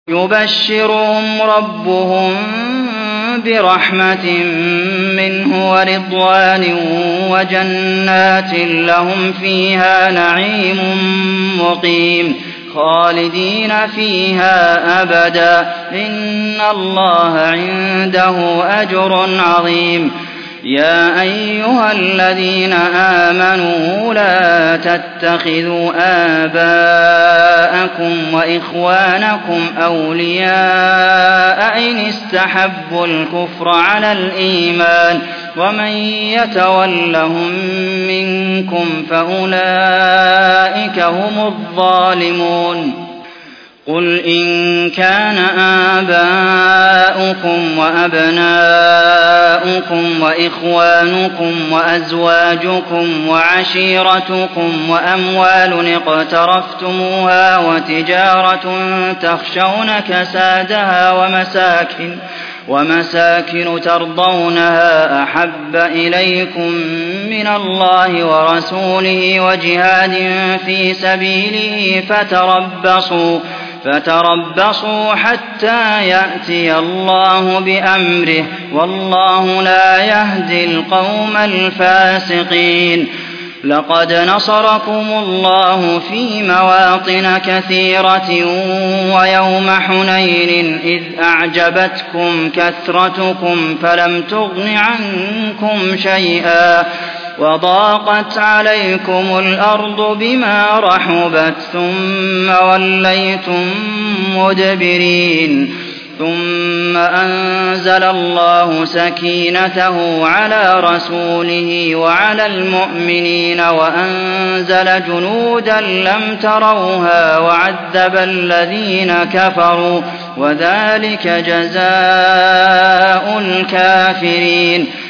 يبشرهم ربهم برحمة منه ورضوان وجنات لهم فيها نعيم مقيم خالدين فيها أبدا إن الله عنده أجر عظيم. يا أيها الذين آمنوا لا تتخذوا آباءكم وإخوانكم أولياء إن استحبوا الكفر على الإيمان ومن يتولهم منكم فأولئك هم الظالمون. قل إن كان آباؤكم وأبناؤكم وإخوانكم وأزواجكم وعشيرتكم وأموال اقترفتموها وتجارة تخشون كسادها ومساكن ترضونها أحب إليكم من الله ورسوله وجهاد في سبيله فتربصوا حتى يأتي الله بأمره والله لا يهدي القوم الفاسقين. لقد نصركم الله في مواطن كثيرة ويوم حنين إذ أعجبتكم كثرتكم فلم تغن عنكم شيئا وضاقت عليكم الأرض بما رحبت ثم وليتم مدبرين. ثم أنزل الله سكينته على رسوله وعلى المؤمنين وأنزل جنودا لم تروها وعذب الذين كفروا وذلك جزاء الكافرين.